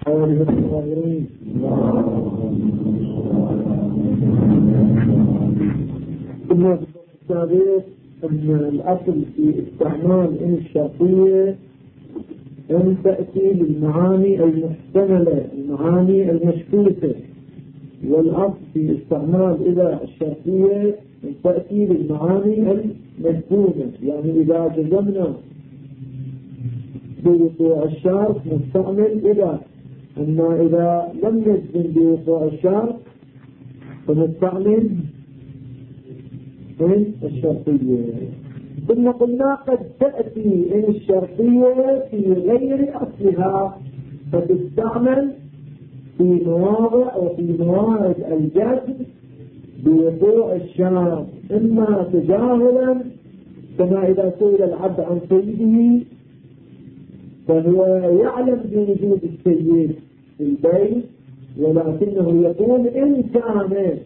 آله الطاهرين. قلنا السابق أن الأصل في استعمال إن الشرطية أن تأتي للمعاني المحتملة، المعاني المشكوكة، والأصل في استعمال إذا الشرطية أن تأتي للمعاني المجزومة. يعني إذا جزمنا بوقوع الشرط نستعمل إذا، أما إذا لم نجزم بوقوع الشرط فنستعمل إن الشرطية. ثم قلنا قد تأتي إن الشرطية في غير أصلها فتستعمل في مواضع أو في موارد الجزم بوقوع الشرط، إما تجاهلا كما إذا سئل العبد عن سيده فهو يعلم بوجود السيد في البيت ولكنه يقول إن كان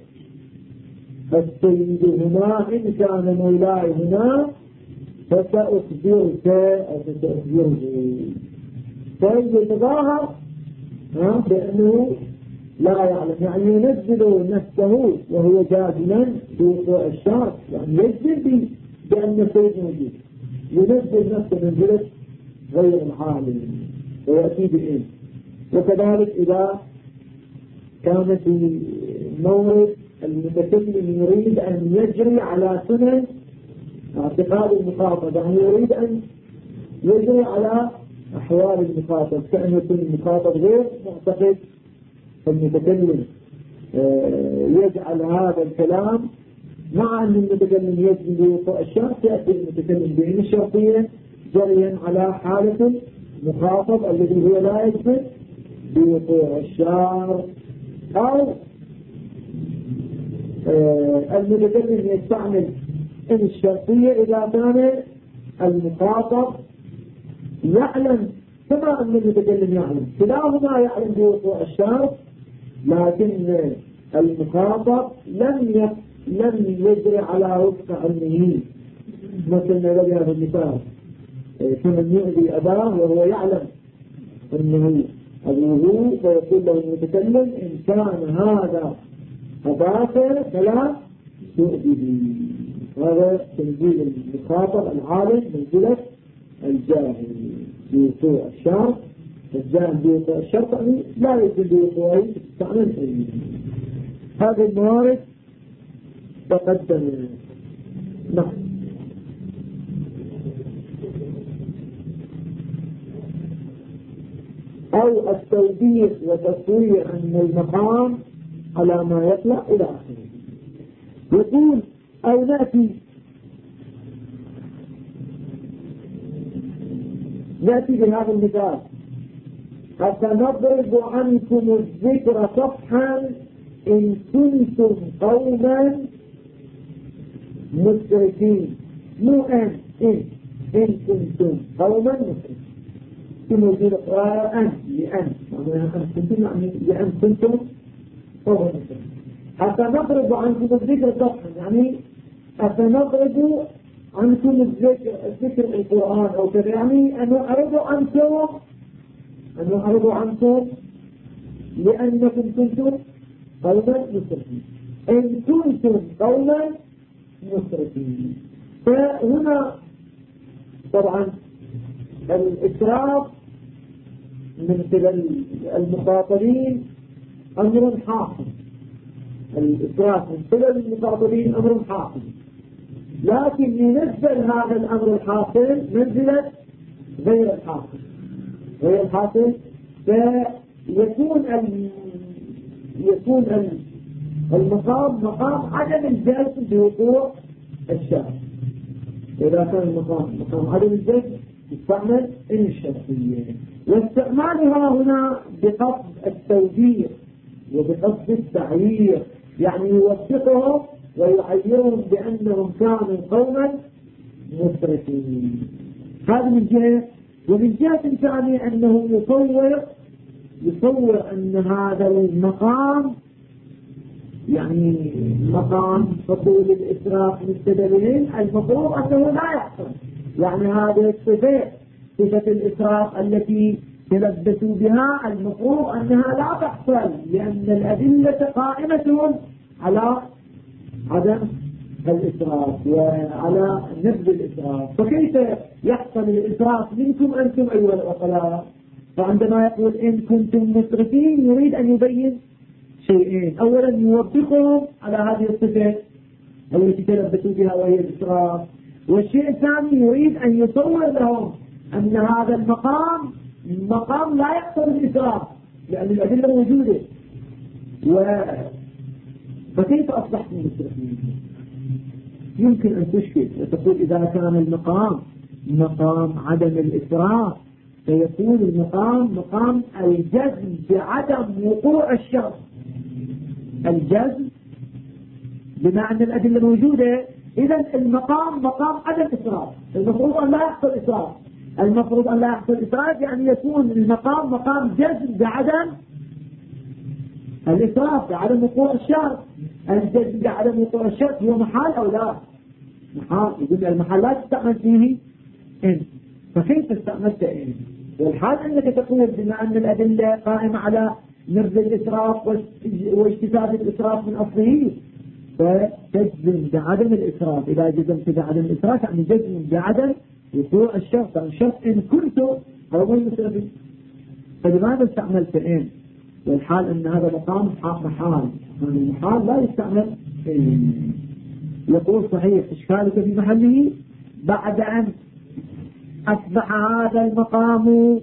السيد هنا، إن كان مولاي هنا فسأخبرك أو فسأخبره، فيتظاهر بأنه لا يعلم، يعني ينزل نفسه وهو جازما بوقوع الشرط، يعني يجزم بأن السيد موجود، ينزل نفسه منزلة غير العالم ويأتي بإن. وكذلك إذا كان في مورد المتكلم يريد أن يجري على سنن اعتقاد المخاطب، يعني يريد أن يجري على أحوال المخاطب كأن يكون المخاطب غير معتقد، فالمتكلم يجعل هذا الكلام مع أن المتكلم يجري بوقوع الشرط، يأتي المتكلم بإن الشرطية جريا على حالة المخاطب الذي هو لا يجري بوقوع الشرط، أو المتكلم يستعمل إن الشرطية إذا كان المخاطب يعلم كما أن المتكلم يعلم، كلاهما يعلم بوقوع الشرط لكن المخاطب لم يجري على وفق علمه، مثل ما لدينا في المثال كمن يؤذي أباه وهو يعلم أنه أبوه، فيقول له المتكلم إن كان هذا أباك فلا تؤذيه. هذا تنزيل المخاطب العالم منزلة الجاهل بوقوع الشرط، الجاهل بوقوع الشرط يعني لا يجب بوقوعه تستعمل علمه. هذه الموارد تقدم. نعم. أو التوبيخ وتصوير أن المقام على ما يطلع إلى آخره. يقول أو نأتي بهذا المثال: أفنضرب عنكم الذكر صفحا إن كنتم قوما مسرفين. مو إن كنتم قوما مسرفين في موجود أن لأن كنتم يعني لأن كنتم قوما مسرفين. أفنضرب عنكم الذكر صفحا يعني أفنضرب عنكم الذكر القرآن أو كذا، يعني أن أعرض عنكم لأنكم كنتم قوما مسرفين. إن كنتم قوما مسرفين، فهنا طبعا الإسراف من قبل المخاطبين أمر حاصل، الإسراف من قبل المخاطبين أمر حاصل، لكن ينزل هذا الأمر الحاصل منزلة غير الحاصل، فيكون المقام مقام عدم الجزم بوقوع الشرط. إذا كان مقام عدم الجزم يستعمل إن الشرطية، واستعمالها هنا بقصد التوجيه وبقصد التعيير، يعني يوثقهم ويعيرهم بأنهم كانوا قوما مسرفين. هذا من جهة. ومن جهة ثانية أنه يصور أن هذا المقام يعني مقام فضول الإسراف للسببين المفروض أنه لا يحصل، يعني هذه الصفة، صفة الإسراف التي تلبسوا بها المفروض أنها لا تحصل، لأن الأدلة قائمة على عدم الإسراف وعلى نبذ الإسراف. فكيف يحصل الإسراف منكم أنتم أيها العقلاء؟ فعندما يقول إن كنتم مسرفين يريد أن يبين شيئين: أولا يوبخهم على هذه الصفة التي تلبسوا بها وهي الإسراف، والشيء الثاني يريد أن يصور لهم أن هذا المقام لا يقتضي الإسراف لأن الأدلة موجودة. فكيف أصبحتم مسرفين؟ يمكن أن تشكل وتقول إذا كان المقام مقام عدم الإسراف فيكون المقام مقام الجزم بعدم وقوع الشر. الجزم بمعنى الأدلة موجودة، إذن المقام مقام عدم إسراف، المفروض أن لا يحصل إسراف. المفروض أن لا يحصل إسراف يعني يكون المقام مقام جزم بعدم الإسراف، بعدم وقوع الشر. الجزم بعدم وقوع الشر هو محال أو لا؟ محال. يقول المحال لا تستعمل فيه إن، فكيف استعملت إن؟ والحال أنك تقول بما أن الأدلة قائمة على نبذ الإسراف واجتثاث الإسراف من أصله، فتجزم بعدم الإسراف. إذا جزمت بعدم الإسراف يعني جزم بعدم وقوع الشرط. الشرط إن كنت أو المسرفين، فلماذا استعملت إن؟ والحال أن هذا مقام محال، المحال لا يستعمل إن. يقول صحيح إشكالك في محله بعد أن أصبح هذا المقام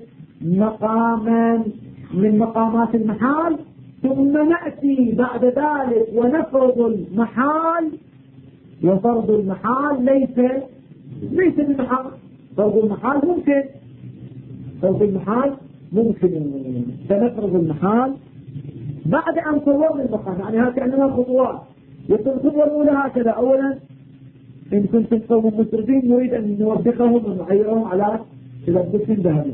مقاما من مقامات المحال، ثم نأتي بعد ذلك ونفرض المحال، وفرض المحال ليس بالمحال. فرض المحال ممكن، فرض المحال ممكن، فنفرض المحال بعد أن صورنا المقام. يعني هذا كأننا خطوات. يقول الخطوة الأولى هكذا: أولا إن كنتم قوم مسرفين نريد أن نوبخهم ونعيرهم على تلبسهم بهذا.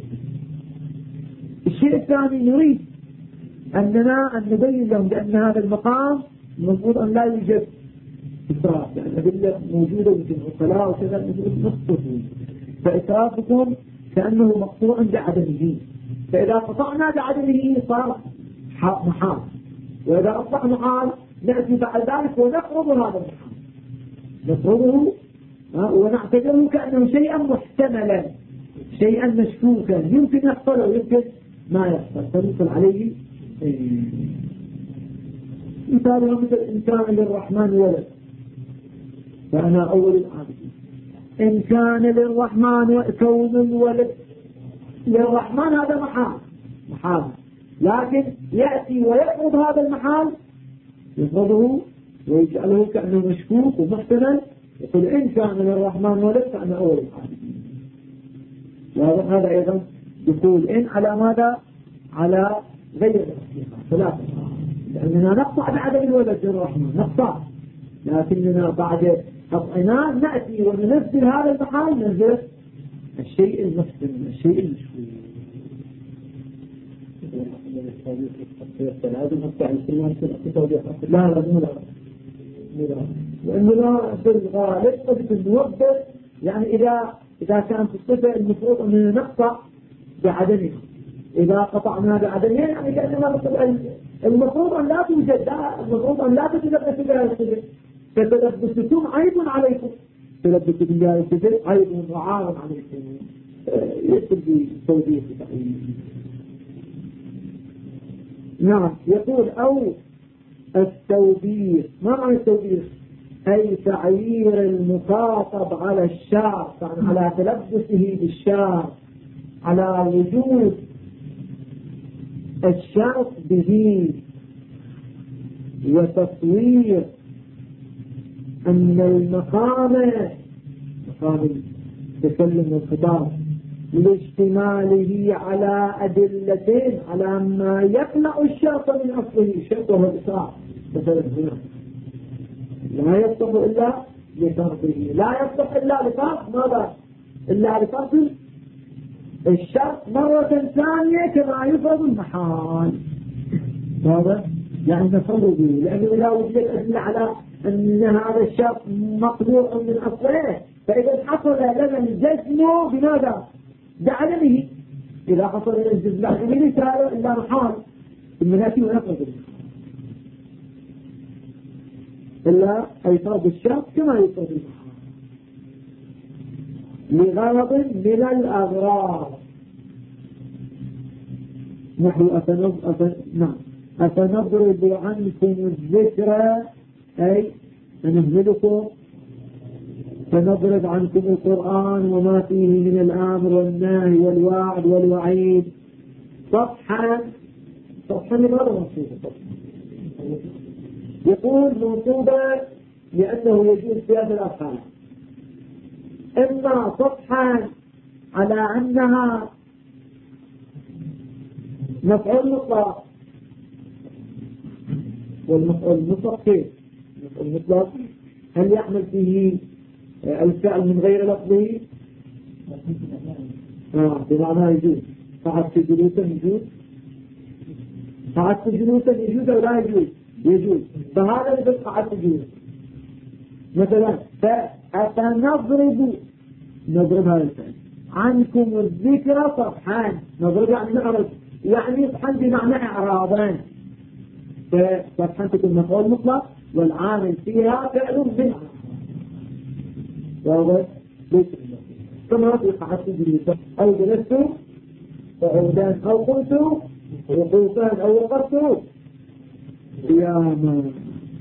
الشيء الثاني نريد أننا أن نبين لهم بأن هذا المقام المفروض أن لا يوجد إسراف، يعني الأدلة موجودة مثل الصلاة وكذا نصفه، فإسرافكم كأنه مقطوع بعدمه، فإذا قطعنا بعدمه صار محال، وإذا أصبح محال نأتي بعد ذلك ونفرض هذا المحال، نفرضه ونعتبره كأنه شيئا محتملا، شيئا مشكوكا، يمكن يحصل ويمكن ما يحصل، فنصل عليه. مثالها مثل إن كان للرحمن ولد فأنا أول العابدين. إن كان للرحمن كون الولد للرحمن هذا محال، لكن يأتي ويفرض هذا المحال، يفرضه ويجعله كأنه مشكوك ومحتمل، يقول إن كان للرحمن ولد فأنا أول العابدين. وهذا أيضا يقول إن على ماذا؟ على غير الحقيقة ثلاثة، لأننا نقطع بعدم الولد للرحمن نقطع، لكننا بعد قطعناه نأتي وننزل هذا المحال، ننزل الشيء المحتمل، الشيء المشكوك. لا لأنه لا بالغالب قد نوضح، يعني إذا كانت الصفة المفروض أننا نقطع بعدمه، إذا قطعنا بعدمه يعني كأننا المفروض أن لا توجد، المفروض أن لا تتلبس بها الصفة، فتلبسكم عيب عليكم، تلبس بها الصفة عيب وعار عليكم، يكتب بتوضيح تقريبا. نعم. يقول أو التوبيخ. ما معنى التوبيخ؟ أي تعيير المخاطب على الشرط، يعني على تلبسه بالشرط، على وجود الشرط به، وتصوير أن مقام التكلم والخطاب لاشتماله على أدلتين على ما يخلع الشرط من أصله، الشرط وهو الإسراف. مثلا هنا لا يصلح إلا لشرطه، لا يصلح إلا لشرط ماذا؟ إلا لشرط الشرط مرة ثانية كما يفرض المحال. هذا يعني نفرض به، لأنه إذا وجدت أدلة على أن هذا الشرط مقلوع من أصله، فإذا حصل لنا الجزم بماذا؟ بعدمه، إذا حصل الاستدلال من يسأله إلا محال ثم نأتي ونفرض إلا يفرض الشرط كما يفرض لغرض من الأغراض نحو أفنضرب عنكم الذكرى أي فنهملكم فنضرب عنكم القرآن وما فيه من الأمر والنهي والوعد والوعيد صفحا لماذا منصوبة يقول منصوبة لأنه يجوز في هذا الأفعال إما صفحا على أنها مفعول مطلق والمفعول المطلق كيف؟ المفعول المطلق هل يعمل فيه الفعل من غير لفظه؟ بمعنى يجوز قعدت جلوسا يجوز قعدت جلوسا يجوز أو لا يجوز؟ يجوز فهذا اللي قعدت جلوسا مثلا فأفنضرب نضرب هذا الفعل عنكم الذكر صفحان نضرب يعني نعرض يعني صفحان بمعنى إعراضان فصفحان تكون مفعول مطلق والعامل فيها فعل بالعمل واضح كما في قعدت جلوسا أو جلست فعودان أو قلت وقوفان أو وقفت قياما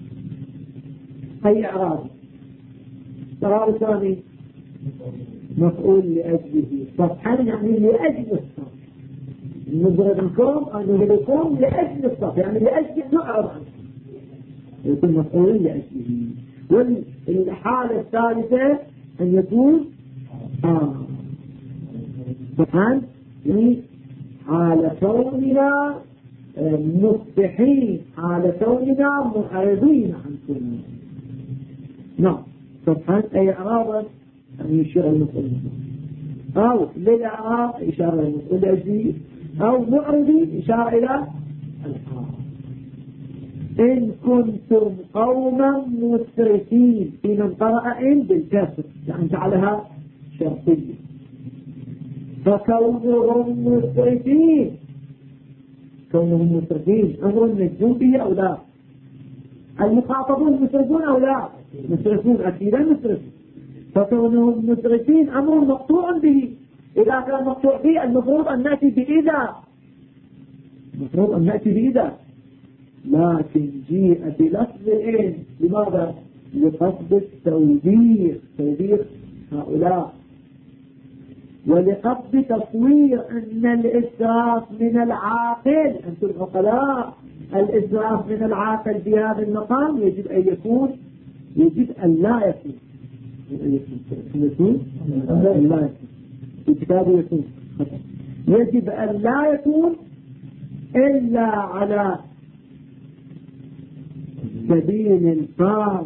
أي إعراض القرار الثاني مفعول لأجله صفحا يعني لأجل الصف نضربكم أو نهلكم لأجل الصف يعني لأجل نعرض عنه يكون مفعول لأجله والحالة الثالثة أن يكون صفحا يعني حال كوننا مفتحين حال كوننا معرضين عنكم نعم صفحا أي إعراضا أن يشير المفعول أو للإعراب إشارة المفعول لأجله أو معرضي إشارة إلى الحال إن كنتم قوما مسرفين في من قرأ إن بالكسر يعني جعلها شرطية فكونهم مسرفين كونهم مسرفين أمر مجزوم به أو لا المخاطبون مسرفون أو لا مسرفون أكيدا مسرفون فكونهم مسرفين أمر مقطوع به إذا كان مقطوع به المفروض أن نأتي بإذا لكن جيء بلفظ إن لماذا؟ لقصد التوبيخ هؤلاء ولقصد تصوير أن الإسراف من العاقل أنتم العقلاء الإسراف من العاقل في هذا المقام يجب أن يكون يجب أن لا يكون في كتابه يكون يجب أن لا يكون إلا على سبيل الفرض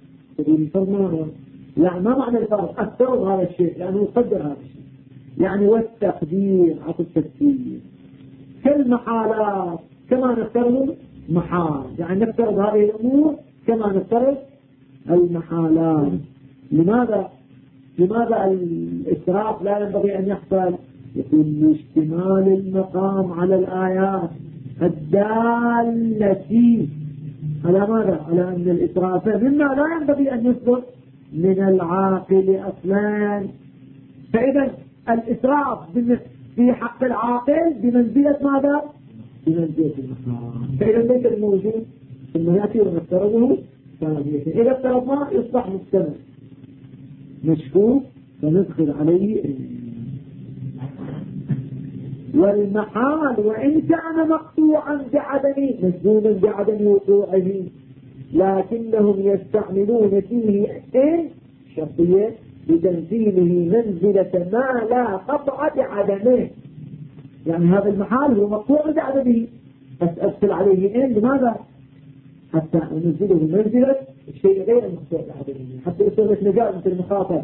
يعني ما معنى الفرض أفترض هذا الشيء لأنه يقدر هذا الشيء يعني والتقدير عطوا التفسير كالمحالات كما نفترض محال يعني نفترض هذه الأمور كما نفترض المحالات لماذا الإسراف لا ينبغي أن يحصل يكون اشتمال المقام على الآيات الدالة على ماذا؟ على أن الإسراف مما لا ينبغي أن يصدر من العاقل أصلا فإذا الإسراف في حق العاقل بمنزلة ماذا؟ بمنزلة المقام فإذا ليس الموجود ثم يأتي ونفترضه ثانية إذا افترضنا يصبح مستمر مشكوك فندخل عليه والمحال وإن كان مقطوعا بعدم مجزوما بعدم وقوعه لكنهم يستعملون فيه إن شرطية بتنزيله منزلة ما لا قطع بعدمه يعني هذا المحال هو مقطوع بعدمه بس أدخل عليه إن لماذا؟ حتى أنزله منزلة الشيء غير المقطوع بعدمه حتى يصير نجاة مثل المخاطر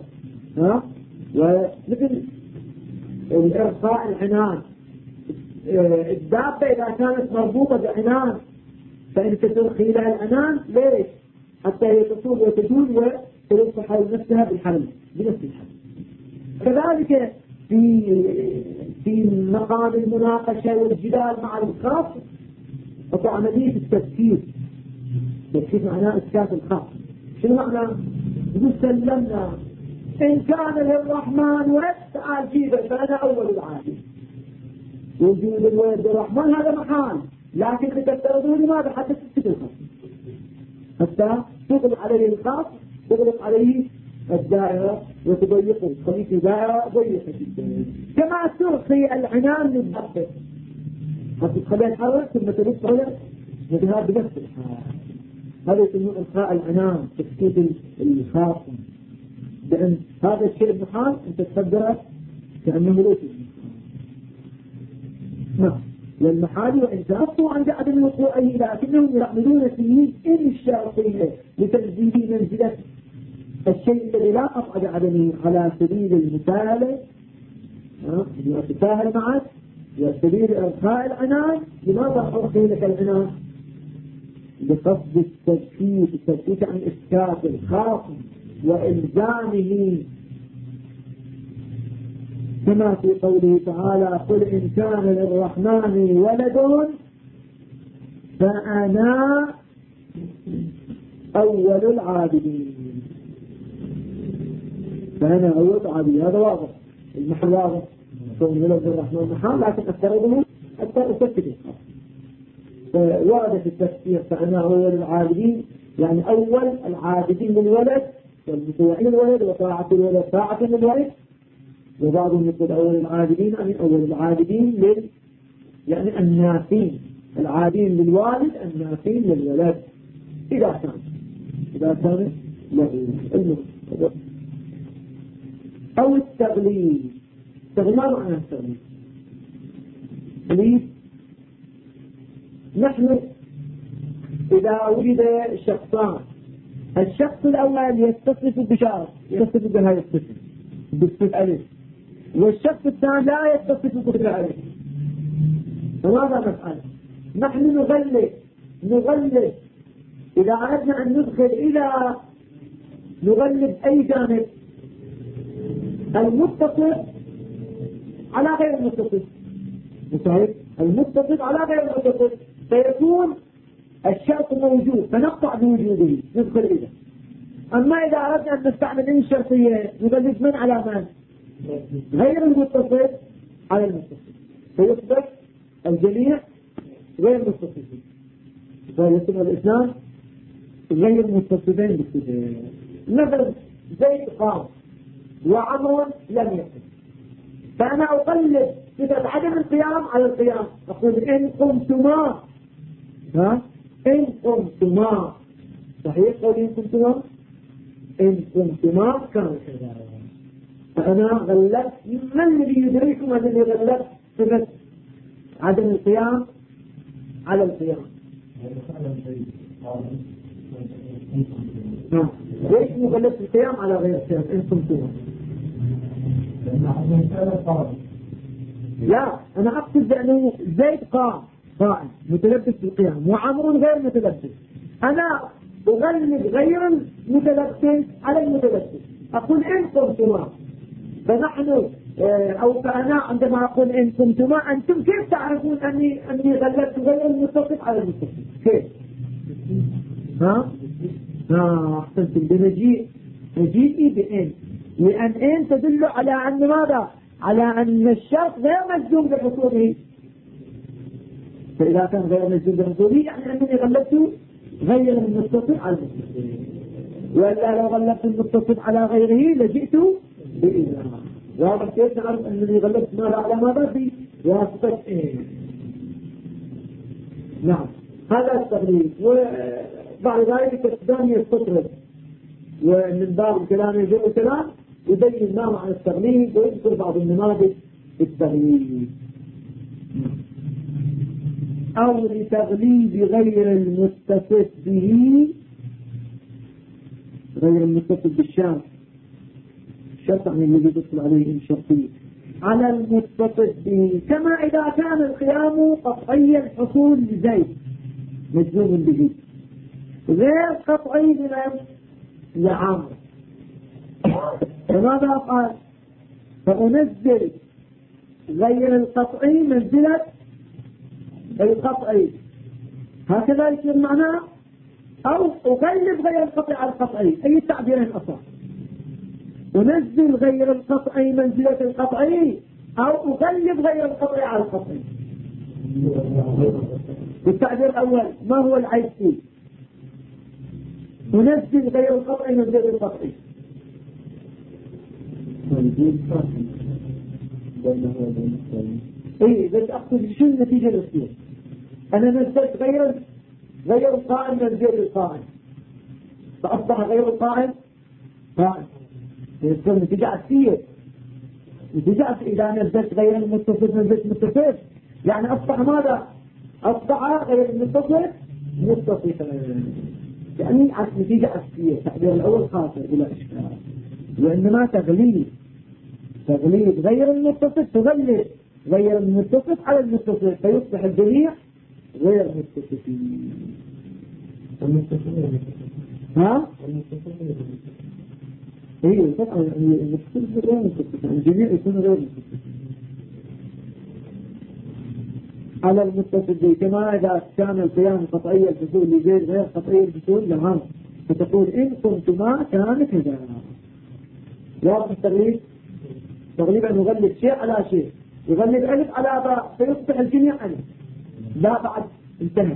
ومثل الإرخاء العنان الدابة إذا كانت مربوطة بعنان فإنك ترخي لها العنان ليش؟ حتى هي تصول وتجول وتلف حول نفسها بالحمل بنفس الحمل كذلك في مقام المناقشة والجدال مع الخاص وعملية التفكير معناه إسكات الخاص. شنو معناه؟ يقول سلمنا إن كان للرحمن ولد تعال جيبه فأنا أول العالم. وجود الولد الرحمن هذا محال، لكن تفترضوا لماذا؟ حتى تسكت الخاص، حتى تغلق عليه الخاص، تغلق عليه الدائرة وتضيقه، تخليه في دائرة ضيقة جدا. كما ترخي العنان للضبط، حتى تخليها تحرك ثم ترد على وذهاب بنفس الحال. هذا يسمونه إلقاء العنان، تسكيت الخاصم، لأن هذا الشيء محال أنت تقدره كأنه ليس محال. والمحال وإن تنصوا عند عدم وقوعه، لكنهم يعملون فيه إن الشرطية لتنزيل منزلة الشيء الذي لا قطع بعدمه على سبيل المثالة، يتساهل معك وسبيل إلقاء العنان. لماذا أرخي لك العنان؟ بقصد التثبيت عن إسكات الخاصم وإلزامه، كما في قوله تعالى قل إن كان للرحمن ولد فأنا أول العابدين. فأنا أول العابدين، هذا واضح، المحل واضح، كون ولد الرحمن محال، لكن أفترضه حتى أفكر وارد في التفسير فأنا أول العابدين، يعني أول العابدين للولد والمطيعين للولد وطاعة الولد طاعة للولد. وبعضهم يقول أول العابدين يعني أول العابدين يعني النافين، العابدين للوالد النافين للولد إذا كان له المهم. أو التغليب. ما معنى التغليب؟ نحن إذا وجد شخصان، الشخص الأول يتصف بشرط، يتصف بهذا الصفة بالصفة ألف، والشخص الثاني لا يتصف بالصفة ألف. فماذا نفعل؟ نحن نغلب إذا أردنا أن ندخل إلى نغلب أي جانب، المتصف على غير المتصف، المتصف على غير المتصف، فيكون الشرط موجود فنقطع بوجوده ندخل إليه. أما إذا أردنا أن نستعمل إن الشرطية نغلب من على من؟ غير المتصف على المتصف، فيصبح الجميع غير متصفين، فيصبح الإسلام غير متصفين بالصفات. مثلا زيد قام وعمر لم يقم، فأنا أقلب صفة عدم القيام على القيام، أقول إن قمتما، إن قمتما، صحيح قول إن قمتما، إن قمتما كان كذا. فأنا غلبت، من الذي يدركم الذي غلبت صفة عدم القيام على القيام؟ ليش مغلبت القيام على غير القيام إن قمتما؟ لا، أنا أقصد بأنه زيد قائم متلبس بالقيام وعمر غير متلبس، أنا أغلب غير المتلبس على المتلبس، أقول إن قمتما. فنحن أو فأنا عندما أقول إن قمتما، أنتم كيف تعرفون أني غلبت غير المتصف على المتصف؟ كيف؟ أحسنتم بمجيئي بإن، لأن إن تدل على أن ماذا؟ على أن الشرط غير مجزوم بحصوله، فإذا كان غير مجزوم بحصوله يعني أنني غلبت غير المتصف على المتصف، وإلا لو غلبت المتصف على غيره لجئت بإذن. وهذا كيف نعرف أنني غلبت ماذا على ماذا؟ بواسطة إيه. نعم، هذا التغليب. وبعد ذلك الإسلام يستطرد، ومن باب الكلام يجب الكلام يبين ما معنى التغليب ويذكر بعض النماذج في التغليب. أو لتغليب غير المتصف به، غير المتصف بالشام، الشرط يعني الذي يدخل عليه إن شرطي على المتصف به، كما إذا كان القيام قطعي الحصول لزيد مجزوم به، غير قطعي لمن؟ لعمر. فماذا قال؟ فأنزل غير القطعي منزلة القطعي، هكذا يصير معناه، أو أغلب غير القطعي على القطعي، أي تعبيرين أصح. أنزل غير القطعي منزلة القطعي، أو أغلب غير القطعي على القطعي. بالتعبير الأول ما هو العيب فيه؟ أنزل غير القطعي منزلة القطعي. ايه بس اقصد شو النتيجة اللي تصير؟ انا نزلت غير القائم منزل القائم، فاصبح غير القائم قائم، تصير نتيجة عكسية. نتيجة اذا نزلت غير المتصل نزلت متصل، يعني اصبح ماذا؟ اصبح غير المتصل متصل، يعني نتيجة عكسية. التعبير الاول خاطر بلا اشكال، وانما تغليب غير المتصل تغلب غير المتصل على المتصل، فيصبح الجميع غير متصلين. ها؟ ايه طبعا المتصل غير متصل، الجميع يكون غير متصل على المتصل، كما إذا كان القيام قطعي الفصول لغير غير قطعي الفصول لهم، فتقول إن كنت ما كان كذا. واضح التغليب؟ تغليبا يغلب شيء على شيء، يغلب ألف على باء فيصبح الجميع ألف، لا بعد انتهى.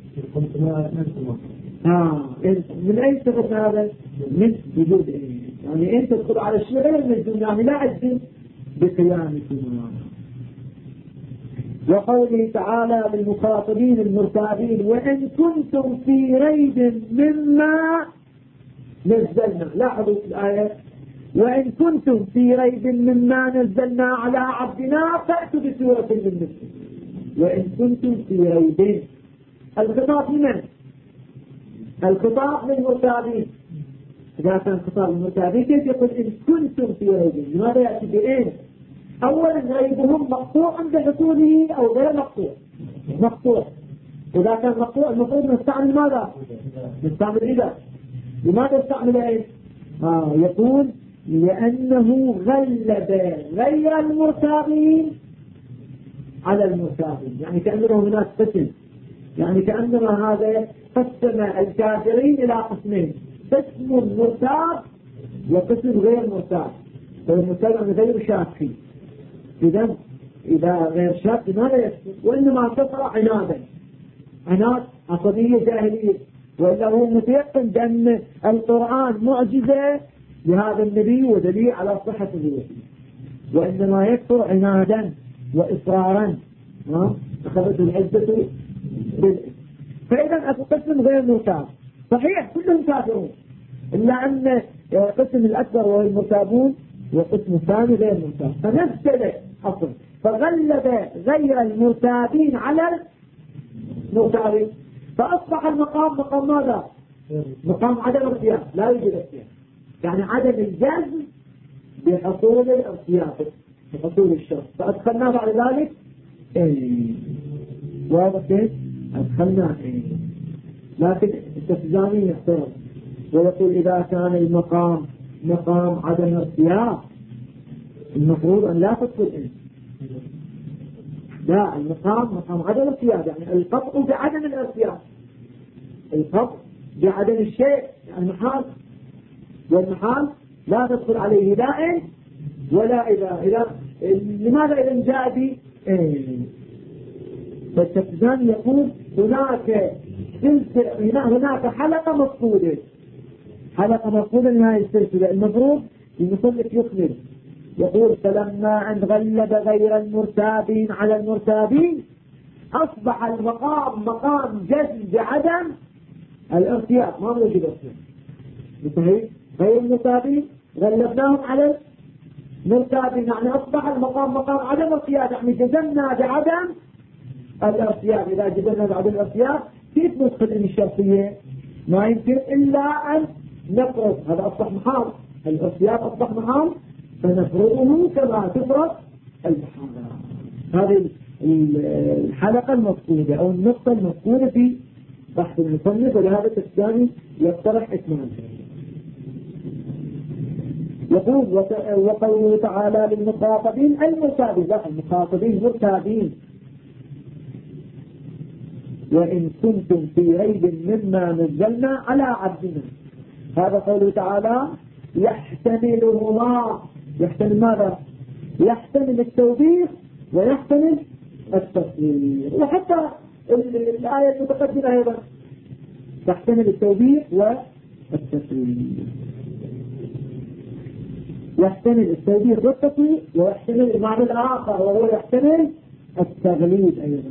من أين تقول هذا؟ من وجود إيه؟ يعني أنت تدخل على الشيء غير المجنون، يعني لا أجزم بقيامكما. وقوله تعالى للمخاطبين المرتابين وإن كنتم في ريب مما نزلنا. لاحظوا الآية، وإن كنتم في ريب مما نزلنا على عبدنا فأتوا بسورة من مثله. وإن كنتم في ريب، الخطاب لمن؟ الخطاب للمرتابين. إذا كان خطاب للمرتابين كيف يقول إن كنتم في ريب؟ لماذا يأتي بإن؟ أولا ريبهم مقطوع بحصوله أو غير مقطوع؟ مقطوع. إذا كان مقطوع المفروض نستعمل ماذا؟ نستعمل إذا. لماذا نستعمل إيه؟ يقول لأنه غلب غير المرتابين على المرتابين، يعني كأنه هناك قسم، يعني كأنما هذا قسم الكافرين إلى قسمين، قسم مرتاب وقسم غير مرتاب. فالمرتاب غير شاكي، إذا غير شاك لماذا يكفر؟ وإنما كفر عناد عصبية جاهلية، وإلا هو متيقن بأن القرآن معجزة لهذا النبي ودليل على صحة الوحي، وإنما يكفر عنادا وإصرارا أخذت العزة بالإثم. فإذا القسم غير مرتاب صحيح كلهم كافرون، إلا أن قسم الأكبر وهو المرتابون وقسم الثاني غير مرتاب، فنزل أصل فغلب غير المرتابين على المرتابين، فأصبح المقام مقام ماذا؟ مقام عدم الارتياب، لا يوجد ارتياب، يعني عدم الجزم بحصول الارتياب بحصول الشر، فأدخلنا بعد ذلك واضح كيف؟ أدخلنا لكن التفزاني يحترم ويقول إذا كان المقام مقام عدم ارتياب المفروض أن لا تدخل لا، المقام مقام عدم ارتياب، يعني القطع بعدم الارتياب، القطع بعدم الشيء، يعني المحال، والمحال لا تدخل عليه لا إن ولا إذا لماذا إذا جاء به فالتفزان يقول هناك حلقة مفقودة لهذه السلسلة، المفروض المصنف يكمل يقول فلما أن غلب غير المرتابين على المرتابين أصبح المقام مقام جزم بعدم الارتياب، ما موجود ارتياب صحيح. غير المرتابين غلبناهم على المرتابين، يعني أصبح المقام مقام عدم ارتياب، يعني جزمنا بعدم الارتياب. إذا جزمنا بعدم الارتياب كيف ندخل الشرطية؟ ما يمكن إلا أن نفرض، هذا أصبح محال، الارتياب أصبح محال فنفرضه كما تفرض المحال. هذه الحلقة المفقودة أو النقطة المفقودة في بحث المصنف، ولهذا الثاني يقترح إكمال. يقول وقوله تعالى للمخاطبين المرتابين، لا المخاطبين مرتابين. وإن كنتم في ريب مما نزلنا على عبدنا، هذا قوله تعالى يحتملهما. يحتمل ماذا؟ يحتمل التوبيخ ويحتمل التصوير. وحتى الآية المتقدمة أيضا تحتمل التوبيخ والتصوير، يحتمل التوبيخ والتصوير، ويحتمل المعنى الآخر وهو يحتمل التغليب أيضا.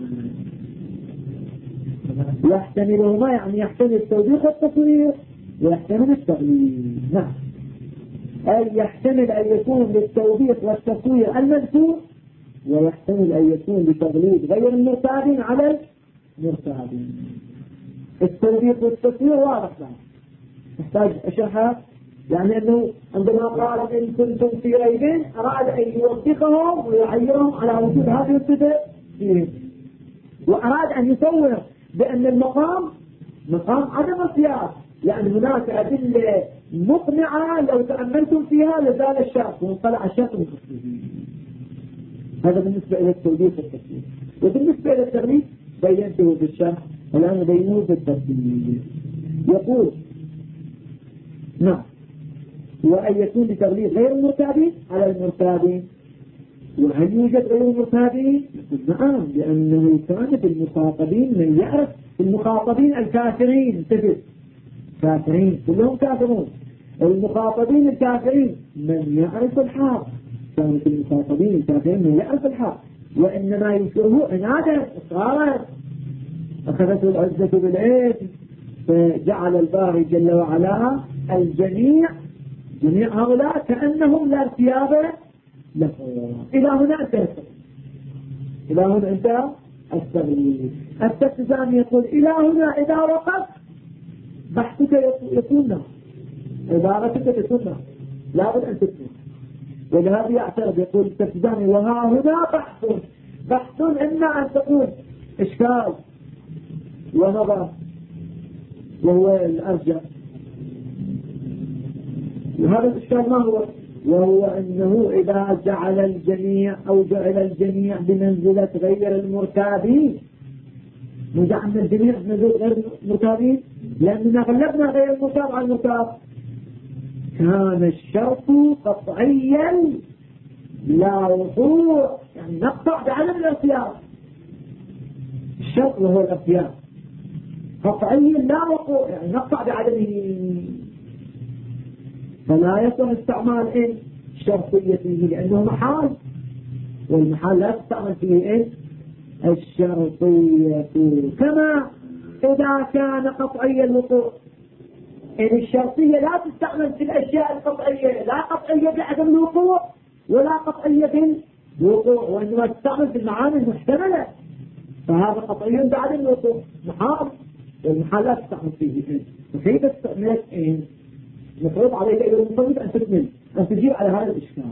يحتملهما يعني يحتمل التوبيخ والتصوير ويحتمل التغليب. نعم، أي يحتمل أن يكون للتوبيخ والتصوير المذكور، ويحتمل أن يكون لتغليب غير المرتابين على المرتابين. التوبيخ والتصوير واضح له، نحتاج أشرحها. يعني أنه عندما قال إن كنتم في ريب أراد أن يوبخهم ويعيرهم على وجود هذه الصفة فيهم، وأراد أن يصور بأن المقام مقام عدم القياس، يعني هناك أدلة مقنعة لو تأملتم فيها لزال الشرط وانطلع الشرط من خصوصه. هذا بالنسبة إلى التوبيخ والتصوير. وبالنسبة إلى التغليب بينته في الشرح والآن بينوه في التفسير. يقول نعم، وأن يكون لتغليب غير المرتابين على المرتابين. وهل يوجد غير المرتابين؟ نعم، لأنه كان في المخاطبين من يعرف المخاطبين الكافرين، انتبه، كافرين كلهم كافرون. المخاطبين الكافرين من يعرف الحق، كان في المخاطبين الكافرين من يعرف الحق، وإنما ينكره عنادا إصرارا. أخذته العزة بالعيد فجعل الباري جل وعلا الجميع جميع هؤلاء كأنهم لا ارتياب لهم. إلى هنا انتهى، إلى هنا انتهى التغليب. التقسيم يقول إلى هنا إذا وقف بحثك يكون، عبارتك تكون لابد أن تكون. ولهذا يعترض يقول التقسيم وها هنا بحث إما أن تقول إشكال ونظر وهو الأرجح. وهذا الإشكال ما هو؟ وهو أنه إذا جعل الجميع أو جعل الجميع بمنزلة غير المرتابين، نجعلنا الجميع بمنزلة غير المرتابين لأننا غلبنا غير المرتاب على المرتاب، كان الشرط قطعيا لا وقوع، يعني نقطع بعدم الارتياب. الشرط وهو الارتياب قطعيا لا وقوع، يعني نقطع بعدمه، فلا يصح استعمال إن الشرطية فيه لأنه محال، والمحال لا تستعمل فيه إن الشرطية فيه. كما إذا كان قطعي الوقوع، إن الشرطية لا تستعمل في الأشياء القطعية، لا قطعية بعدم الوقوع ولا قطعية بالوقوع، وإنما تستعمل في المعاني المحتملة، فهذا قطعي بعدم الوقوع محال، والمحال لا تستعمل فيه إن. وكيف استعملت إن؟ مفروض عليك أيها المصنف أن تكمل أن تجيب على هذا الإشكال.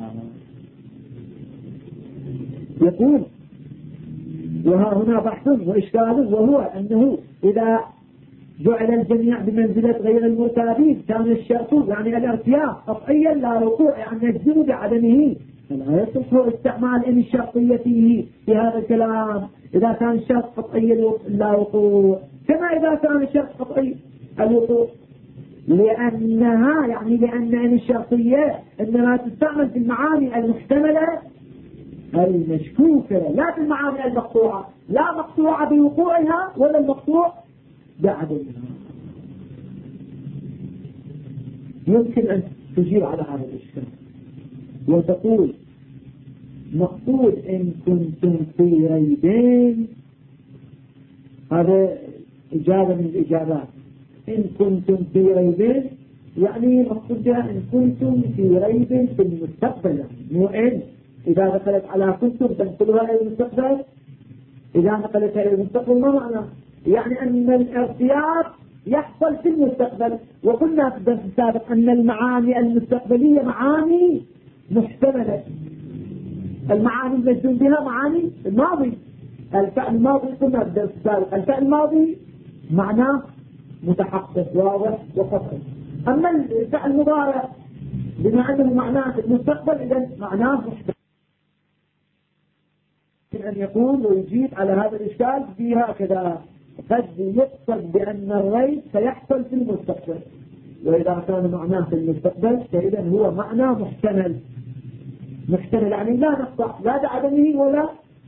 يقول وها هنا بحث وإشكال، وهو أنه إذا جعل الجميع بمنزلة غير المرتابين كان الشرط يعني الارتياب قطعيا لا وقوع، يعني يجزم بعدمه، فلا يصح استعمال إن الشرطية فيه في هذا الكلام إذا كان الشرط قطعي لا وقوع، كما إذا كان الشرط قطعي الوقوع، لأنها يعني لأن إن الشرطية إنما تستعمل في المعاني المحتملة المشكوكة، لا في المعاني المقطوعة، لا مقطوعة بوقوعها ولا المقطوع بعدمها. يمكن أن تجيب على هذا الإشكال وتقول مقصود إن كنتم في ريبين، هذا إجابة من الإجابات. إن كنتم في ريب يعني مقصود بها إن كنتم في ريب في المستقبل، مو إن إذا دخلت على كنتم تنقلها إلى المستقبل، إذا نقلتها إلى المستقبل ما معنى؟ يعني أن الارتياب يحصل في المستقبل. وقلنا في الدرس السابق أن المعاني المستقبلية معاني محتملة، المعاني المجزوم بها معاني الماضي. الفعل الماضي قلنا في الدرس السابق الفعل الماضي معناه متحقق واضح وقطعي، أما الفعل المضارع بما أنه معناه في المستقبل إذا معناه محتمل أن يقول ويجيب على هذا الإشكال فيها كذا قد يقصد بأن الريب سيحصل في المستقبل، وإذا كان معناه في المستقبل فإذا هو معنى محتمل يعني لا نقطع لا بعدمه ولا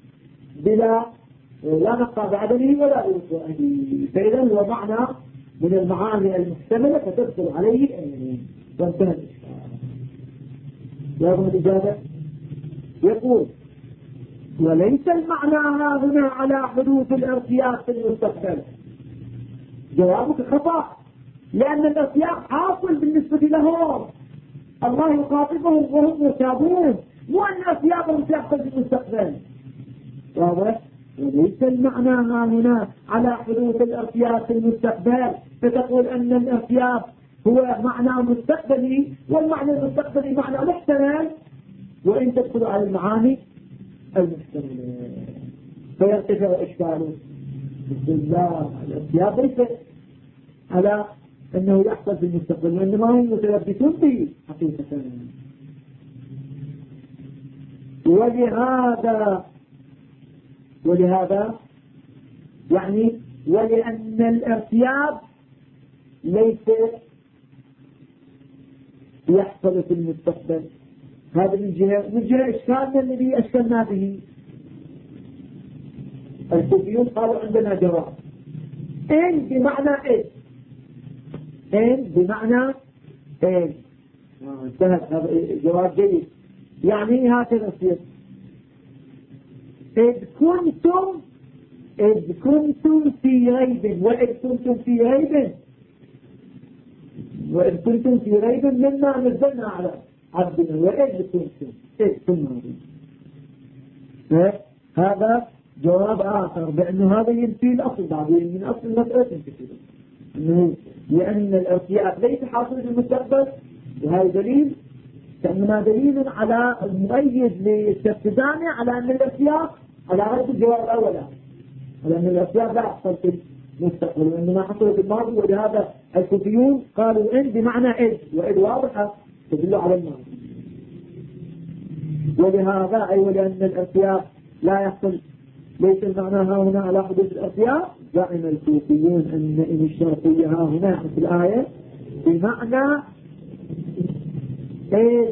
لا نقطع بعدمه ولا بوقوعه، فإذا هو معنى من المعاني المحتملة فتدخل عليه وانتهى الإشكال. يا الإجابة يقول وليس المعنى هنا على حدوث الارتياب في المستقبل. جوابك خطأ، لأن الارتياب حاصل بالنسبة لهم، الله يخاطبهم وهم مرتابون، مو أن ارتيابهم سيحصل في المستقبل. واضح؟ وليس المعنى هنا على حدوث الارتياب في المستقبل، فتقول أن الارتياب هو معنى مستقبلي والمعنى المستقبلي معنى محتمل، وإن تدخل على المعاني المحتملة فيرتفع إشكاله. بسم الله الارتياب ليس على أنه يحصل في المستقبل، وإنما هم متلبسون به حقيقة. ولهذا يعني ولأن الارتياب ليس يحصل في المستقبل، هذا من جهة إشكالنا الذي أشكلنا به. الكوفيون قالوا عندنا جواب إن بمعنى إيه، إن بمعنى إيه، انتهت. هذا جواب جيد، يعني هكذا يصير إذ كنتم في ريب، وإذ كنتم في ريب مما نزلنا على عبدنا، وإذ كنتم هذا جواب آخر بأنه هذا ينفي الأصل بعدين من أصل المسألة تنتفي أنه لأن الارتياب ليس حاصل في المستقبل، وهذا دليل كأننا دليل على المؤيد للاستخدامه على أن الارتياب على رد الجواب الأول، على أن الارتياب لا يحصل في المستقبل وإنما حصل في الماضي. ولهذا الكوفيون قالوا إن بمعنى إذ، وإذ واضحة تدل على الماضي. ولهذا أي ولأن الارتياب لا يحصل ليس المعنى ها هنا على حدوث الارتياب، زعم الكوفيون أن الشرطية ها هنا في الآية بمعنى إذ.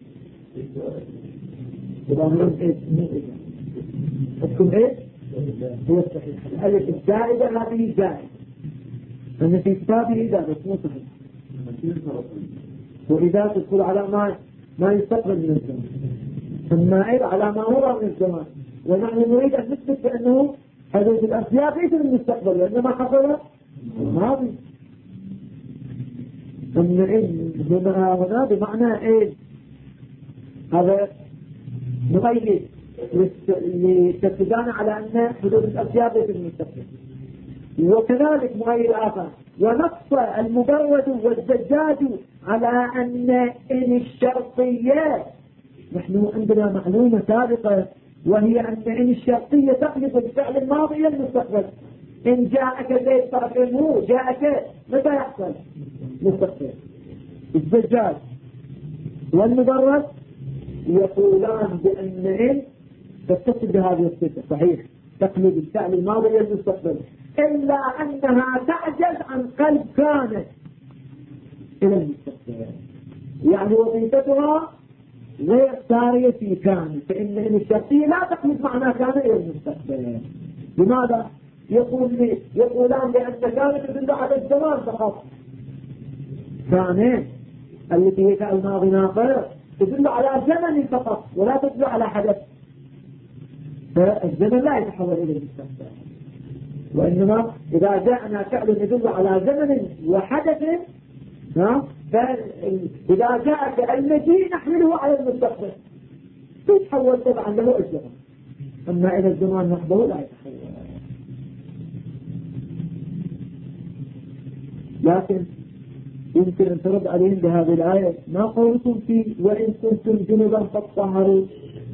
تضامن إذ مو إذا تكون إذ هو الصحيح. الألف الزائدة هذه زائدة، أن في كتابه إذا بس مو صحيح، وإذا تدخل على ما يستقبل من الزمان، النائب على ما هو من الزمان، ونحن نريد أن نثبت بأنه حدوث الأرتياب ليس من المستقبل وإنما حصل الماضي. أن إن هنا بمعنى إيه، هذا مؤيد لتتبان على أن حدوث الأرتياب ليس من المستقبل. وكذلك مؤيد آخر ونص المبرد والزجاج على أن إن الشرطية، نحن عندنا معلومة سابقة وهي أن الشرطية تقلب الفعل الماضي إلى المستقبل. إن جاءك زيد فأكرمه، جاءك متى يحصل؟ مستقبل. الزجاج والمبرد يقولان بأن إن تتصل بهذه الصفة، صحيح تقلب الفعل الماضي إلى المستقبل، إلا أنها تعجز عن قلب كانت إلى المستقبل، يعني وظيفتها غير سارية في كان، فإن الشرطية لا تقلب معنى كان إلى المستقبل. لماذا؟ يقولان لأن كانت تدل على الزمان فقط، كانت التي هي كالماضي ناقص تدل على زمن فقط ولا تدل على حدث، فالزمن لا يتحول إلى المستقبل. وإنما إذا جاءنا فعل يدل على زمن وحدث، فإذا جاءك المجيء نحمله على المستقبل يتحول طبعا له الزمن، أما إلى الزمان نحبه لا يتحول. لكن يمكن أن ترد عليهم بهذه الآية ما قولكم في وإن كنتم جنبا فاطهروا،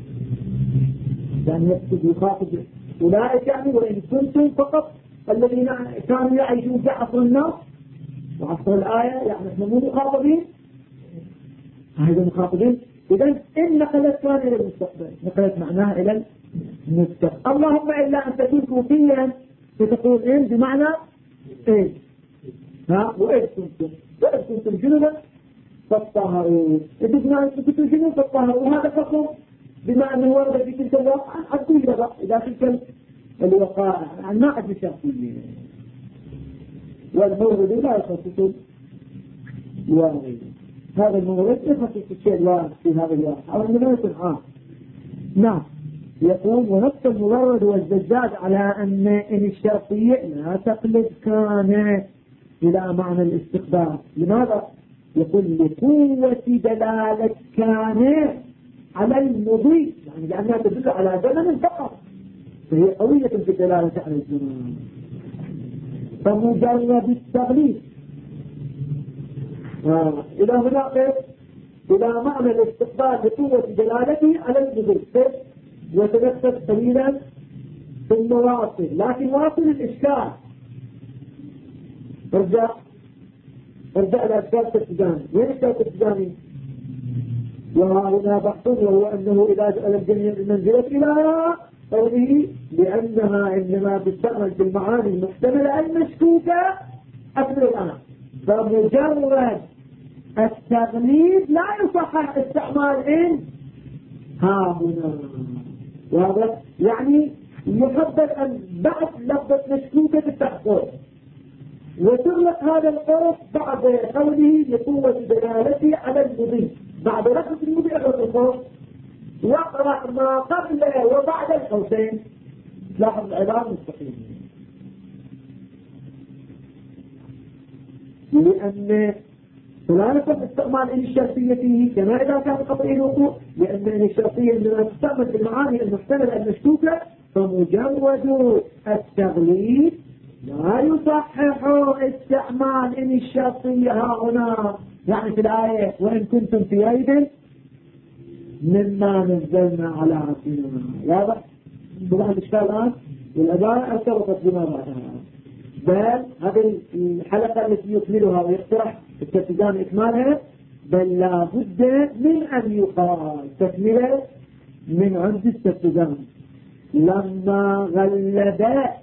يعني يقصد يخاطب أولئك، يعني وإن كنتم فقط الذين كانوا يعيشون في عصر النار وعصر الآية، يعني احنا مو مخاطبين هذا مخاطبين. إذن إن نقلت كان إلى المستقبل، نقلت معناها إلى المستقبل. اللهم إلا أن تكون كوفيا فتقول إن بمعنى إيه، وإذ كنتم جنبا فاطهروا، إذا كنتم جنبا فاطهروا، وهذا حكم بما أنه ورد في تلك الواقعة حتى يلغى إذا تلك الوقائع، يعني ما عد شرطية. والمورد لا يخصص الوارد، هذا المورد يخصص الشيء الوارد في هذا الواقع أو أنه لا يكون عام. نعم. يقول ونص المورد والزجاج على أن الشرطية لا تقلب كان إلى معنى الاستقبال. لماذا؟ يقول لقوة دلالة كان على المضي، يعني لأنها تدل على زمن فقط، فهي قوية في الدلالة على الزمان. فمجرد التغليب إلى هنا إلى معنى الاستقبال لقوة دلالته على المضي، وتنفذ قليلا في المواصل. لكن واصل الإشكال، ارجع إلى أشكال التجاني. وين أشكال التجاني؟ وهنا بحث وهو أنه إذا جعل الجميع المنزلة إلى قوله لأنها إنما تستعمل في المعاني المحتملة المشكوكة أكثر الآن. فمجرد التغليب لا يصحح استعمال إن ها هنا. وهذا يعني يفضل أن بعد لفظة مشكوكة التحصيل وتغلق هذا القرص بعد قوله لقوة دلالته على المضي، بعد لفظ المضي أغلق القرص واقرأ ما قبل وبعد القوسين. لاحظ العبارة مستقيمة، لأن فلا يصح استعمال إن الشرطية فيه كما إذا كان قطعي الوقوع، لأن إن الشرطية عندما تستعمل في المعاني المحتملة المشكوكة فمجرد التغليب لا يصحح استعمال إن الشرطية ها هنا. يعني في الآية وإن كنتم في ريب مما نزلنا على عبدنا. واضح؟ طبعا الإشكال الآن والعبارة ارتبطت بما بعدها، بل هذه الحلقة التي يكملها ويقترح التفجان إكمالها، بل لا بد من أن يقال تكملة من عند التفجان. لما غلب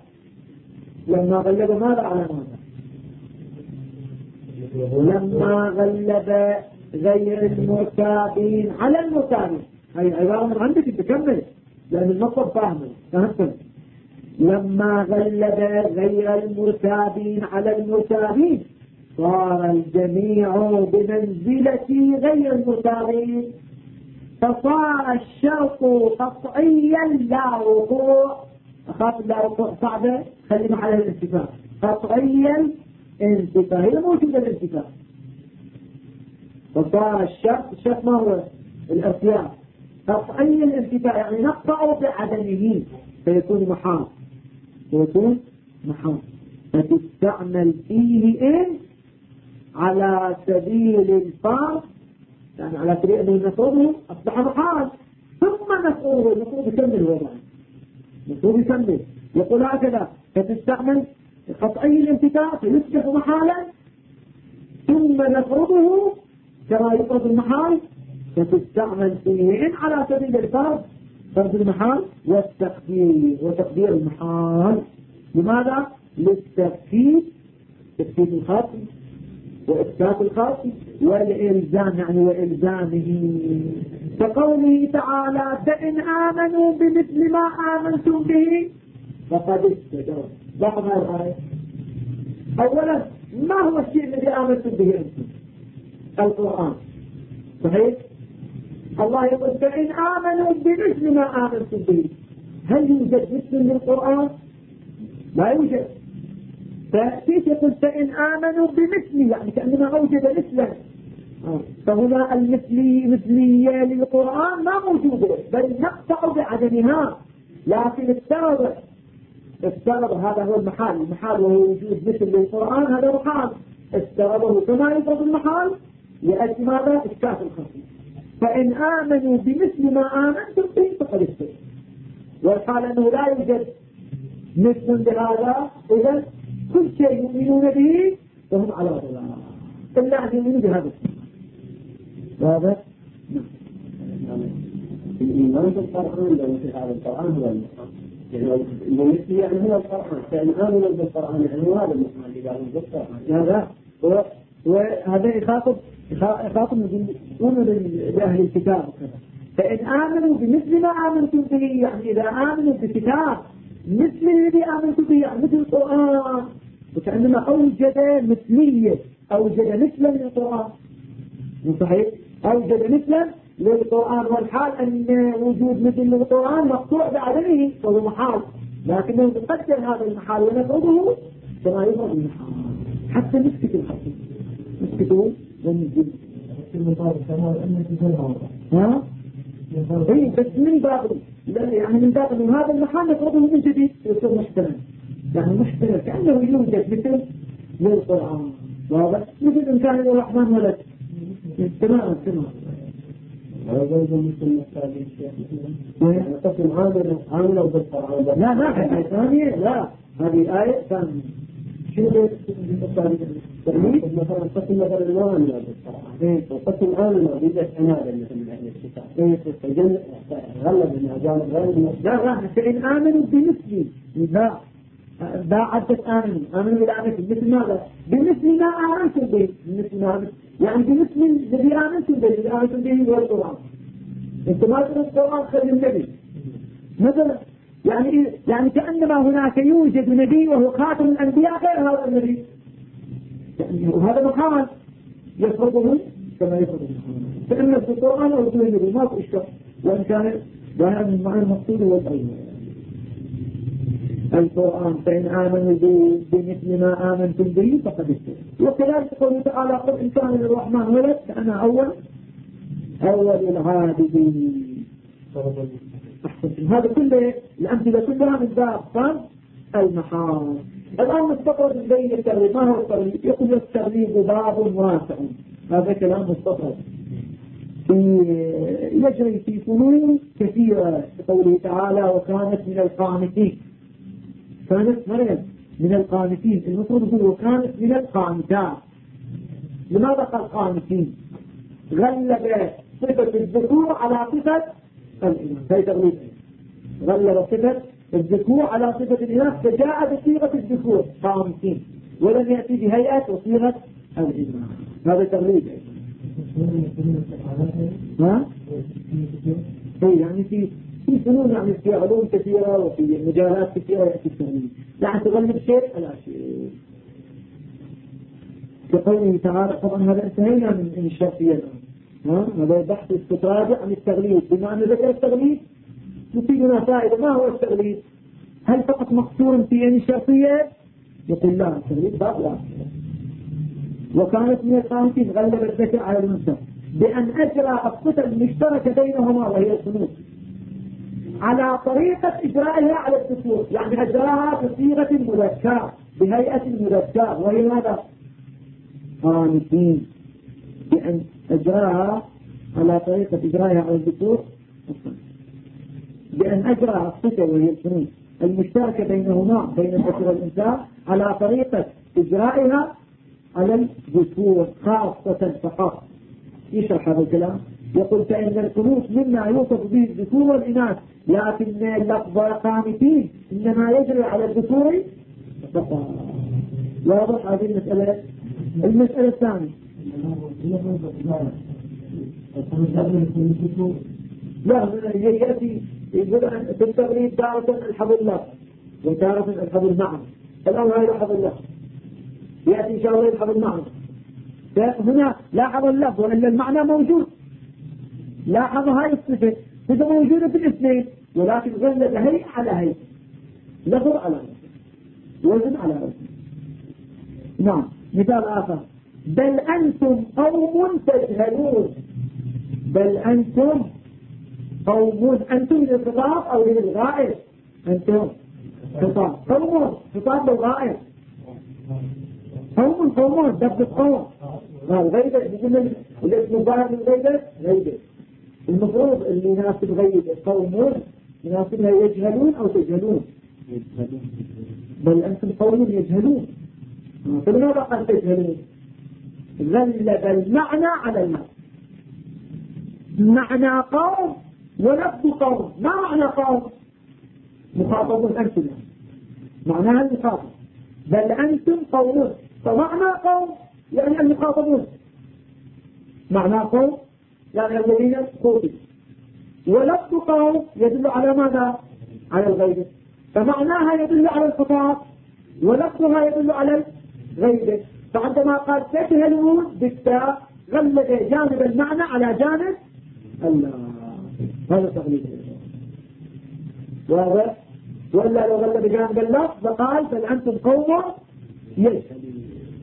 ماذا على ماذا؟ لما غلب غير المرتابين على المرتابين. هاي عبارة من عندك تكمل لأن المطلب فهمتم. لما غلب غير المرتابين على المرتابين صار الجميع بمنزلة غير المرتابين، فصار الشرط قطعيا لا وقوع. أخاف لا وقوع صعبة، خلينا على الانتفاع. قطعيا انتفاع، هي موجودة الانتفاع. فصار الشرط ما هو الارتياح، قطعي الانتفاع يعني نقطع بعدمه فيكون محال، فتستعمل فيه إن على سبيل الفرض، يعني على سبيل أنه نفرضه أصبح محال، ثم نفرضه يكمل وضعه، نفرضه يكمل. يقول هكذا فتستعمل قطعي الانتفاع فيصبح محالا، ثم نفرضه كما يفرض المحال، فتستعمل فيه إن على سبيل الفرض، فرض المحال والتقدير وتقدير المحال. لماذا؟ للتفكيك، تفكيك الخاص وإثبات الخاص والإلزام، يعني وإلزامه. كقوله تعالى فإن آمنوا بمثل ما آمنتم به فقد استجروا. لاحظ هذه الآية. أولا ما هو الشيء الذي آمنتم به أنتم؟ القرآن، صحيح؟ الله يقول فإن آمنوا بمثل ما آمنتم به. هل يوجد مثل للقرآن؟ لا يوجد. فكيف يقول فإن آمنوا بمثل، يعني كأنما أوجد مثلا. فهنا مثلية للقرآن ما موجودة، بل نقطع بعدمها. لكن افترض هذا هو المحال وهو وجود مثل للقرآن، هذا محال افترضه كما يفرض المحال لأجل ماذا؟ إشكاف الخصم. فإن آمنوا بمثل ما آمنتم به فقد استجروا. والحال أنه لا يوجد مثل بهذا، إذا كل شيء يؤمنون به وهم على ضلال إلا أن يؤمنوا بهذا الشيء. واضح؟ الإيمان بالقرآن لو في هذا القرآن هو المحال، يعني هو القرآن، فإن آمنوا بالقرآن يعني هو هذا المحال اللي قالوا بالقرآن. هذا وهذا يخاطب لأهل الكتاب وكذا. فإن آمنوا بمثل ما آمنتم به، يعني إذا آمنوا بكتاب مثل الذي آمنتم به، يعني مثل القرآن، وكأنما أوجد مثلية، أوجد مثلا للقرآن، صحيح؟ أوجد مثلا للقرآن، والحال أن وجود مثل للقرآن مقطوع بعدمه وهو محال، لكنه يقدر هذا المحال ونفرضه كما يفرض المحال حتى نسكت الحق، نسكتوا ونجد. ها؟ إيه بس من باب يعني من باب أن هذا المحال نفرضه من جديد يصير محتمل، يعني محتمل كأنه يوجد مثل للقرآن. واضح؟ مثل إن كان الرحمن ولد تماما تماما. هذا مثل مثال الشيخ قسم عامل أو بالقرآن. لا آية ثانية، لا هذه آية ثانية. شنو مثلا قسم مثلا ما عامل أو بالقرآن، وقسم عامل أو بيدة عنادة مثل من أهل الكتاب. غلب النجال غير لا فإن آمنوا بمثلي لا عدت آمنوا بالآمنة مثل ماذا؟ بمثل ما آمنتم به، بمثل ما يعني بمثل الذي آمنتم به، الذي آمنتم به هو القرآن. انت ما تقول القرآن خير النبي مثلا، يعني كأنما هناك يوجد نبي وهو خاتم الأنبياء غير هذا النبي، وهذا محال يفرضه كما يفرضه، فإن في القرآن أو في النبي ما في إشكال، وإن كان ظاهر من معنى المقصود هو الأول القرآن. فإن آمنوا بمثل ما آمنتم به فقد اهتدوا. وكذلك قوله تعالى قل إن كان للرحمن ولد فأنا أول العابدين. هذا كله الأمثلة كلها من باب فرض المحال. الآن نستطرد بين التغليب. ما هو التغليب؟ يقول التغليب باب واسع، هذا كلام مستطرد يجري في فنون كثيرة. قوله تعالى وكانت من القانتين، كانت مريم من القانتين، المفروض يقول وكانت من القانتات. لماذا قال قانتين؟ غلب صفة الذكور على صفة الإناث، هي تغليب. غلب صفة الذكور على صفة الإناث فجاء بصيغة الذكور قانتين، ولم يأتي بهيئة وصيغة الإناث. هذا تغليب. ها؟ يعني في فنون، يعني في علوم كثيرة وفي مجالات كثيرة يأتي التغليب، يعني تغلب شيء على شيء. كقوله تعالى، طبعا هذا انتهينا من الشرطية الآن. هذا بحث استطراجع عن التغليب، بما أن ذكر التغليب يفيدنا فائدة. ما هو التغليب؟ هل فقط مقصور في الشرطية؟ يقول لا، التغليب باب لا. وكانت من القانتين غلب الذكر على الأنثى بأن أجرى الصفة المشتركة بينهما وهي الفنون على طريقة إجرائها على الذكور، يعني أجراها بصيغة المذكر بهيئة المذكر، وهي ماذا؟ قانتين، بأن أجراها على طريقة إجرائها على الذكور، بأن أجرى الصفة وهي الفنون المشتركة بينهما بين الذكر والأنثى على طريقة إجرائها على الذكور خاصة فقط. يشرح هذا الكلام، يقول فإن القنوت مما يوصف به الذكور والإناث، لكن اللفظ قانتين إنما يجري على الذكور فقط. واضح هذه المسألة؟ المسألة الثانية لا يأتي يقول في التغريب تارة الحظ الله وتارة الحظ المعنى. الآن هذا الحظ الله يأتي إن شاء الله الحظ المعنى. هنا لاحظ اللفظ وإلا المعنى موجود. لاحظ هاي الصفة إذا موجودة في الاثنين، ولكن غلب هي على هي، لفظ على هي، وزن على هي. نعم. مثال آخر، بل أنتم قوم تجهلون. بل أنتم قوم، أنتم للخطاب أو للغائب؟ أنتم خطاب، قوم خطاب للغائب، قوم دب القوم. الغيبة يقول الاسم الظاهر من الغيبة غيبة، المفروض اللي يناسب غيبة قوم يناسبها يجهلون أو تجهلون. بل أنتم قوم يجهلون، فلماذا قال تجهلون؟ غلب المعنى على المعنى. معنى قوم ولفظ قوم. ما معنى قوم؟ مخاطبون أنتم، معناها المخاطب. بل أنتم قوم، فمعنى قوم يعني المخاطبون، معنى قوم يعني الذين خوطبوا. ولفظ قوم يدل على ماذا؟ على الغيبة، فمعناها يدل على الخطاب ولفظها يدل على الغيبة. فعندما قال تجهلون بالتاء غلب جانب المعنى على جانب الله، هذا تغليب. واضح؟ وإلا لو غلب جانب اللفظ فقال بل أنتم قوم يجهلون.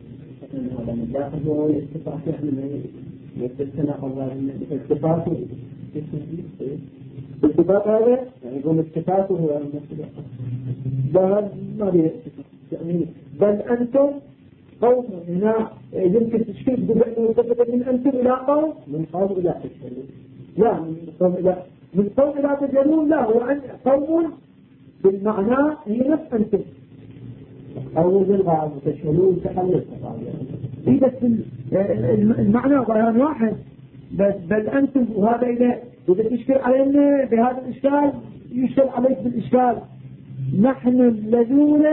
الاتفاق هذا يعني يقول اتفاقه هو المسلم. ما بيه يعني بل أنتم قوم. هنا يمكن تشكيل بأنه يتفق من أنتم إلى قوم، من قوم إلى تجهلون. لا من قوم إلى تجهلون، لا هو قوم بالمعنى هي نفس أنتم. أول بالغاء تجهلون تحلل يعني. بس المعنى ظاهرا واحد، بس بل أنتم. وهذا إذا تشكل علينا بهذا الإشكال يشكل عليك بالإشكال. نحن الذين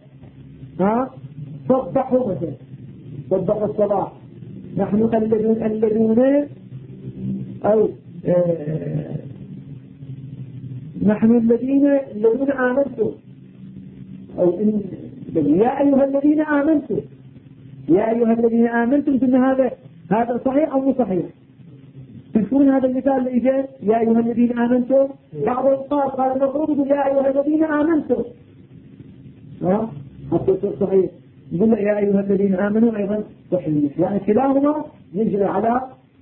صبحوا مثلا، صبحوا الصباح. نحن الذين أو نحن الذين آمنتم، أو يا أيها الذين آمنتم، يا أيها الذين آمنتم. كنا هذا صحيح أو مو صحيح؟ تذكرون هذا المثال اللي جاء يا أيها الذين آمنتم؟ بعضهم قال المفروض يا أيها الذين آمنتم، حتى يصير صحيح. يقول يا أيها الذين آمنوا أيضا صحيح، يعني كلاهما يجري على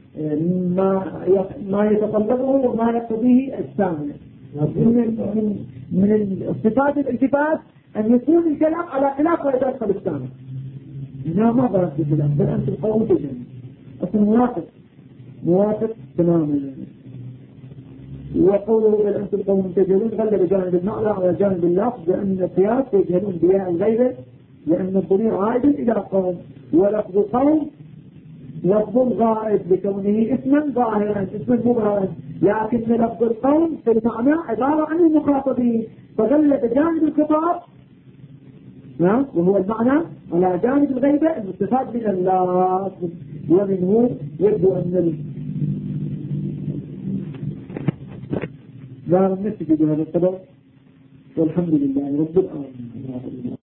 ما يتطلبه وما يقتضيه الثاني. من الصفات الالتفات أن يكون الكلام على خلاف ما يدخل الثاني. إنها ما ضربت بالله، بل أنتم قوم تجهلون. أصلا موافق تماما. وقوله بل أنتم قوم تجهلون غلب جانب المعنى على جانب اللفظ، لأن القياس يجهلون بياء الغيبة، لأن الضمير عائد إلى قوم. ولفظ قوم لفظ غائب بكونه اسما ظاهرا، اسما مظهرا، لكن لفظ القوم في المعنى عبارة عن المخاطبين، فغلب جانب الخطاب وهو المعنى على جانب الغيبة المستفاد من الله. ومنه يبدو أن لا نستفيد هذا القدر، والحمد لله رب العالمين.